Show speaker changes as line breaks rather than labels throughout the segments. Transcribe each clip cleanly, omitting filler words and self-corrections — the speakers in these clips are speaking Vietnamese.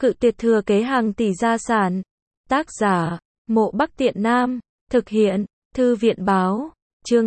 Cự tuyệt thừa kế hàng tỷ gia sản. Tác giả, Mộ Bắc Tiện Nam. Thực hiện, Thư viện báo. Chương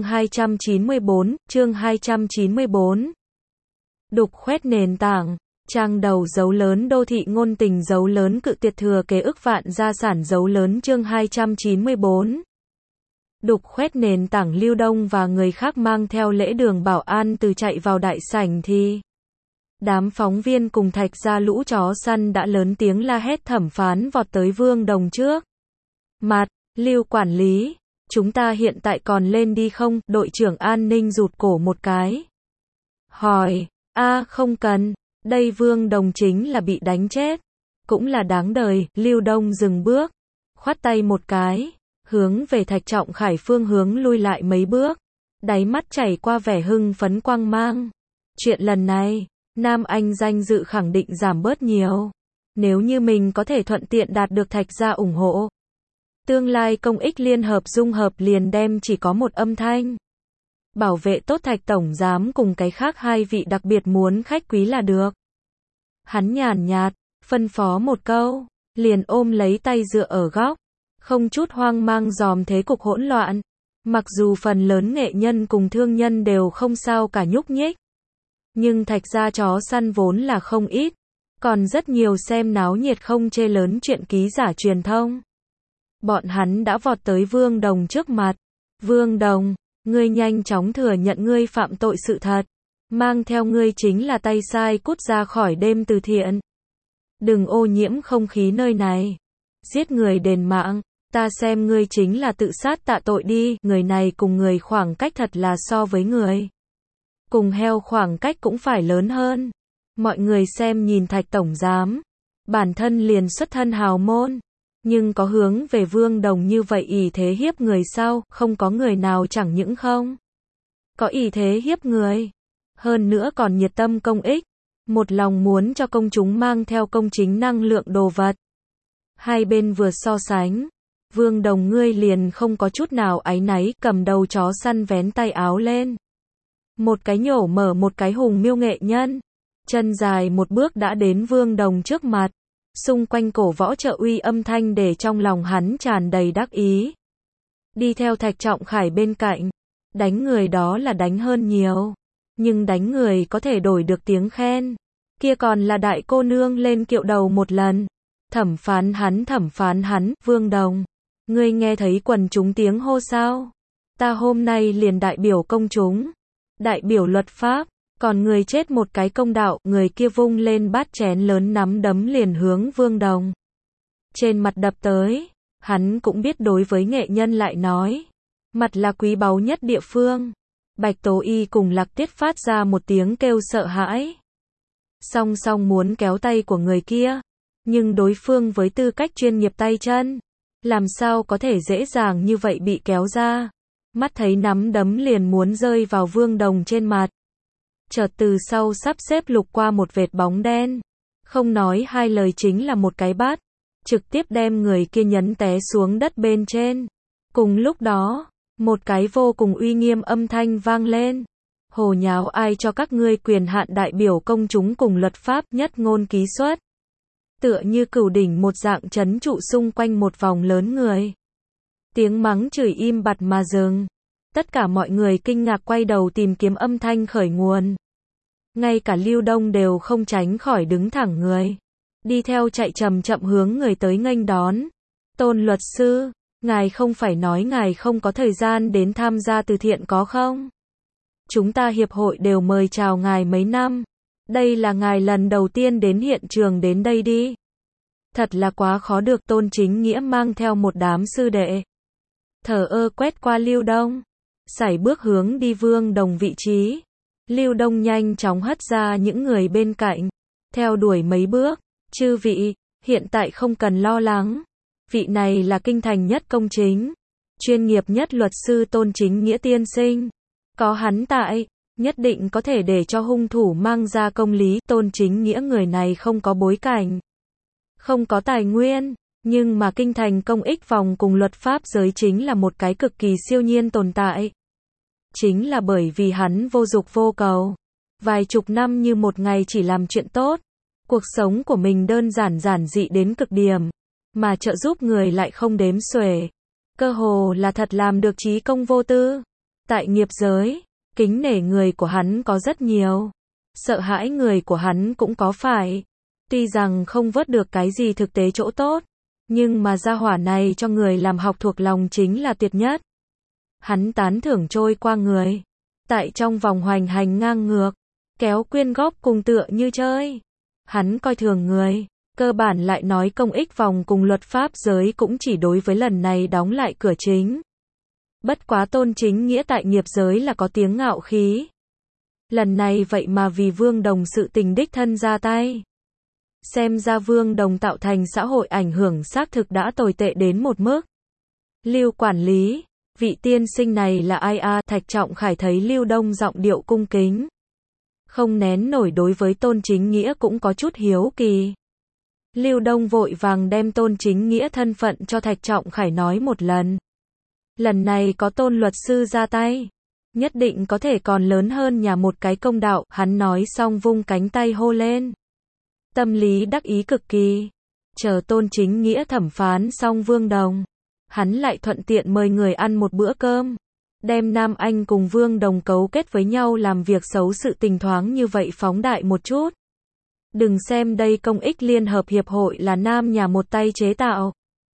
294. Đục khoét nền tảng. Trang đầu dấu lớn đô thị ngôn tình dấu lớn cự tuyệt thừa kế ức vạn gia sản dấu lớn chương 294. Đục khoét nền tảng. Lưu Đông và người khác mang theo lễ đường bảo an từ chạy vào đại sảnh thì đám phóng viên cùng Thạch gia lũ chó săn đã lớn tiếng la hét thẩm phán vọt tới Vương Đồng trước mặt. Lưu quản lý, chúng ta hiện tại còn lên đi không? Đội trưởng an ninh rụt cổ một cái. Hỏi, không cần, đây Vương Đồng chính là bị đánh chết. Cũng là đáng đời. Lưu Đông dừng bước, khoát tay một cái, hướng về Thạch Trọng Khải phương hướng lui lại mấy bước. Đáy mắt chảy qua vẻ hưng phấn quang mang. Chuyện lần này, Nam Anh danh dự khẳng định giảm bớt nhiều. Nếu như mình có thể thuận tiện đạt được Thạch gia ủng hộ, tương lai công ích liên hợp dung hợp liền đem chỉ có một âm thanh. Bảo vệ tốt Thạch tổng giám cùng cái khác hai vị đặc biệt muốn khách quý là được. Hắn nhàn nhạt, phân phó một câu, liền ôm lấy tay dựa ở góc, không chút hoang mang dòm thế cục hỗn loạn. Mặc dù phần lớn nghệ nhân cùng thương nhân đều không sao cả nhúc nhích, nhưng Thạch gia chó săn vốn là không ít, còn rất nhiều xem náo nhiệt không chê lớn chuyện ký giả truyền thông. Bọn hắn đã vọt tới Vương Đồng trước mặt. Vương Đồng, ngươi nhanh chóng thừa nhận ngươi phạm tội sự thật. Mang theo ngươi chính là tay sai, cút ra khỏi đêm từ thiện. Đừng ô nhiễm không khí nơi này. Giết người đền mạng, ta xem ngươi chính là tự sát tạ tội đi. Người này cùng người khoảng cách thật là so với người cùng heo khoảng cách cũng phải lớn hơn. Mọi người xem nhìn Thạch tổng giám, bản thân liền xuất thân hào môn, nhưng có hướng về Vương Đồng như vậy ỷ thế hiếp người sao? Không có người nào chẳng những không có ỷ thế hiếp người, hơn nữa còn nhiệt tâm công ích, một lòng muốn cho công chúng mang theo công chính năng lượng đồ vật. Hai bên vừa so sánh, Vương Đồng ngươi liền không có chút nào áy náy, cầm đầu chó săn vén tay áo lên. Một cái nhổ mở một cái hùng miêu nghệ nhân, chân dài một bước đã đến Vương Đồng trước mặt. Xung quanh cổ võ trợ uy âm thanh để trong lòng hắn tràn đầy đắc ý. Đi theo Thạch Trọng Khải bên cạnh, đánh người đó là đánh hơn nhiều, nhưng đánh người có thể đổi được tiếng khen. Kia còn là đại cô nương lên kiệu đầu một lần. Thẩm phán hắn, Vương Đồng, ngươi nghe thấy quần chúng tiếng hô sao? Ta hôm nay liền đại biểu công chúng, đại biểu luật pháp, còn người chết một cái công đạo. Người kia vung lên bát chén lớn nắm đấm liền hướng Vương Đồng trên mặt đập tới. Hắn cũng biết đối với nghệ nhân lại nói, mặt là quý báu nhất địa phương. Bạch Tố Y cùng Lạc Tiết phát ra một tiếng kêu sợ hãi, song song muốn kéo tay của người kia, nhưng đối phương với tư cách chuyên nghiệp tay chân, làm sao có thể dễ dàng như vậy bị kéo ra. Mắt thấy nắm đấm liền muốn rơi vào Vương Đồng trên mặt, chợt từ sau sắp xếp lục qua một vệt bóng đen, không nói hai lời chính là một cái bát, trực tiếp đem người kia nhấn té xuống đất bên trên. Cùng lúc đó, một cái vô cùng uy nghiêm âm thanh vang lên. Hồ nháo ai cho các ngươi quyền hạn đại biểu công chúng cùng luật pháp, nhất ngôn ký xuất. Tựa như cửu đỉnh một dạng trấn trụ xung quanh một vòng lớn người. Tiếng mắng chửi im bặt mà dừng. Tất cả mọi người kinh ngạc quay đầu tìm kiếm âm thanh khởi nguồn. Ngay cả Lưu Đông đều không tránh khỏi đứng thẳng người, đi theo chạy chậm chậm hướng người tới nghênh đón. Tôn luật sư, ngài không phải nói ngài không có thời gian đến tham gia từ thiện có không? Chúng ta hiệp hội đều mời chào ngài mấy năm. Đây là ngài lần đầu tiên đến hiện trường đến đây đi. Thật là quá khó được. Tôn Chính Nghĩa mang theo một đám sư đệ, thờ ơ quét qua Lưu Đông, sải bước hướng đi Vương Đồng vị trí. Lưu Đông nhanh chóng hất ra những người bên cạnh, theo đuổi mấy bước. Chư vị, hiện tại không cần lo lắng. Vị này là kinh thành nhất công chính, chuyên nghiệp nhất luật sư Tôn Chính Nghĩa tiên sinh. Có hắn tại, nhất định có thể để cho hung thủ mang ra công lý. Tôn Chính Nghĩa người này không có bối cảnh, không có tài nguyên, nhưng mà kinh thành công ích vòng cùng luật pháp giới chính là một cái cực kỳ siêu nhiên tồn tại. Chính là bởi vì hắn vô dục vô cầu, vài chục năm như một ngày chỉ làm chuyện tốt, Cuộc sống của mình đơn giản giản dị đến cực điểm, mà trợ giúp người lại không đếm xuể. Cơ hồ là thật làm được trí công vô tư. Tại nghiệp giới, kính nể người của hắn có rất nhiều. Sợ hãi người của hắn cũng có phải. Tuy rằng không vớt được cái gì thực tế chỗ tốt, nhưng mà gia hỏa này cho người làm học thuộc lòng chính là tuyệt nhất. Hắn tán thưởng trôi qua người. Tại trong vòng hoành hành ngang ngược, kéo quyên góp cùng tựa như chơi. Hắn coi thường người, cơ bản lại nói công ích vòng cùng luật pháp giới cũng chỉ đối với lần này đóng lại cửa chính. Bất quá Tôn Chính Nghĩa tại nghiệp giới là có tiếng ngạo khí. Lần này vậy mà vì Vương Đồng sự tình đích thân ra tay. Xem ra Vương Đồng tạo thành xã hội ảnh hưởng xác thực đã tồi tệ đến một mức. Lưu quản lý, vị tiên sinh này là ai a? Thạch Trọng Khải thấy Lưu Đông giọng điệu cung kính. Không nén nổi đối với Tôn Chính Nghĩa cũng có chút hiếu kỳ. Lưu Đông vội vàng đem Tôn Chính Nghĩa thân phận cho Thạch Trọng Khải nói một lần. Lần này có Tôn luật sư ra tay, nhất định có thể còn lớn hơn nhà một cái công đạo, hắn nói xong vung cánh tay hô lên. Tâm lý đắc ý cực kỳ. Chờ Tôn Chính Nghĩa thẩm phán xong Vương Đồng, hắn lại thuận tiện mời người ăn một bữa cơm. Đem Nam Anh cùng Vương Đồng cấu kết với nhau làm việc xấu sự tình thoáng như vậy phóng đại một chút. Đừng xem đây công ích liên hợp hiệp hội là nam nhà một tay chế tạo.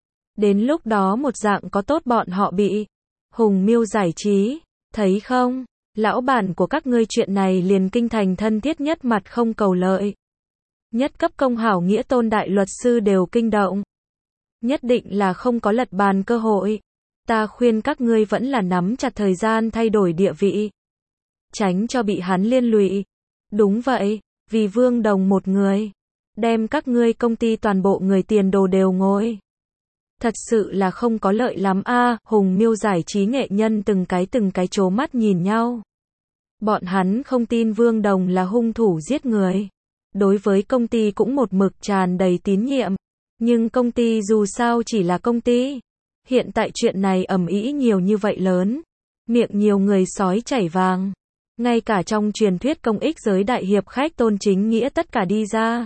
Đến lúc đó một dạng có tốt bọn họ bị. Hùng Miêu giải trí, thấy không? Lão bản của các ngươi chuyện này liền kinh thành thân thiết nhất mặt không cầu lợi. Nhất cấp công hảo nghĩa Tôn đại luật sư đều kinh động. Nhất định là không có lật bàn cơ hội. Ta khuyên các ngươi vẫn là nắm chặt thời gian thay đổi địa vị. Tránh cho bị hắn liên lụy. Đúng vậy, vì Vương Đồng một người. Đem các ngươi công ty toàn bộ người tiền đồ đều ngồi. Thật sự là không có lợi lắm a. Hùng Miêu giải trí nghệ nhân từng cái trố mắt nhìn nhau. Bọn hắn không tin Vương Đồng là hung thủ giết người. Đối với công ty cũng một mực tràn đầy tín nhiệm. Nhưng công ty dù sao chỉ là công ty. Hiện tại chuyện này ầm ĩ nhiều như vậy lớn. Miệng nhiều người sói chảy vàng. Ngay cả trong truyền thuyết công ích giới đại hiệp khách Tôn Chính Nghĩa tất cả đi ra.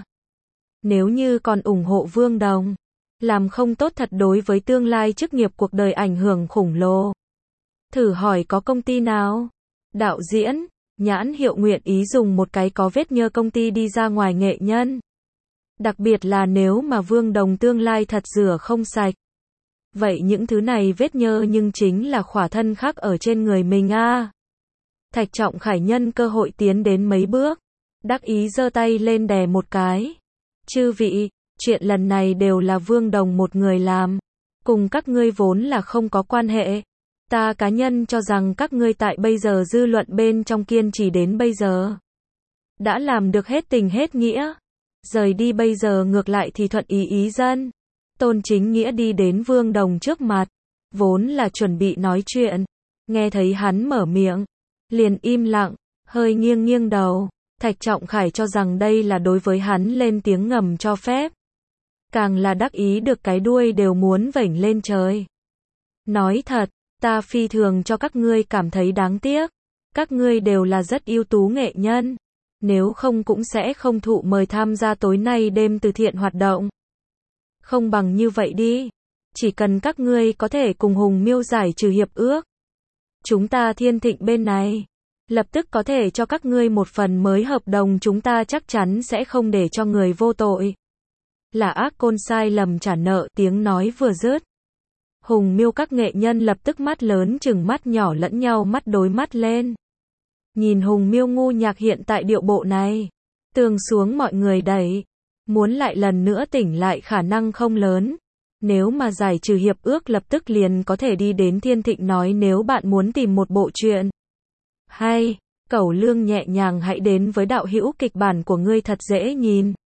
Nếu như còn ủng hộ Vương Đồng, làm không tốt thật đối với tương lai chức nghiệp cuộc đời ảnh hưởng khủng lồ. Thử hỏi có công ty nào? Đạo diễn, nhãn hiệu nguyện ý dùng một cái có vết nhơ công ty đi ra ngoài nghệ nhân. Đặc biệt là nếu mà Vương Đồng tương lai thật rửa không sạch. Vậy những thứ này vết nhơ nhưng chính là khỏa thân khắc ở trên người mình a. Thạch Trọng Khải nhân cơ hội tiến đến mấy bước, đắc ý giơ tay lên đè một cái. Chư vị, chuyện lần này đều là Vương Đồng một người làm, cùng các ngươi vốn là không có quan hệ. Ta cá nhân cho rằng các ngươi tại bây giờ dư luận bên trong kiên trì đến bây giờ, đã làm được hết tình hết nghĩa. Rời đi bây giờ ngược lại thì thuận ý ý dân. Tôn Chính Nghĩa đi đến Vương Đồng trước mặt, vốn là chuẩn bị nói chuyện, nghe thấy hắn mở miệng, liền im lặng, hơi nghiêng nghiêng đầu. Thạch Trọng Khải cho rằng đây là đối với hắn lên tiếng ngầm cho phép. Càng là đắc ý được cái đuôi đều muốn vểnh lên trời. Nói thật, ta phi thường cho các ngươi cảm thấy đáng tiếc. Các ngươi đều là rất ưu tú nghệ nhân. Nếu không cũng sẽ không thụ mời tham gia tối nay đêm từ thiện hoạt động. Không bằng như vậy đi. Chỉ cần các ngươi có thể cùng Hùng Miêu giải trừ hiệp ước. Chúng ta Thiên Thịnh bên này lập tức có thể cho các ngươi một phần mới hợp đồng, chúng ta chắc chắn sẽ không để cho người vô tội. Là ác côn sai lầm trả nợ, tiếng nói vừa dứt. Hùng Miêu các nghệ nhân lập tức mắt lớn chừng mắt nhỏ lẫn nhau mắt đối mắt lên. Nhìn Hùng Miêu ngu nhạc hiện tại điệu bộ này. Tường xuống mọi người đẩy. Muốn lại lần nữa tỉnh lại khả năng không lớn. Nếu mà giải trừ hiệp ước lập tức liền có thể đi đến Thiên Thịnh nói nếu bạn muốn tìm một bộ truyện hay, Cẩu Lương nhẹ nhàng hãy đến với đạo hữu kịch bản của ngươi thật dễ nhìn.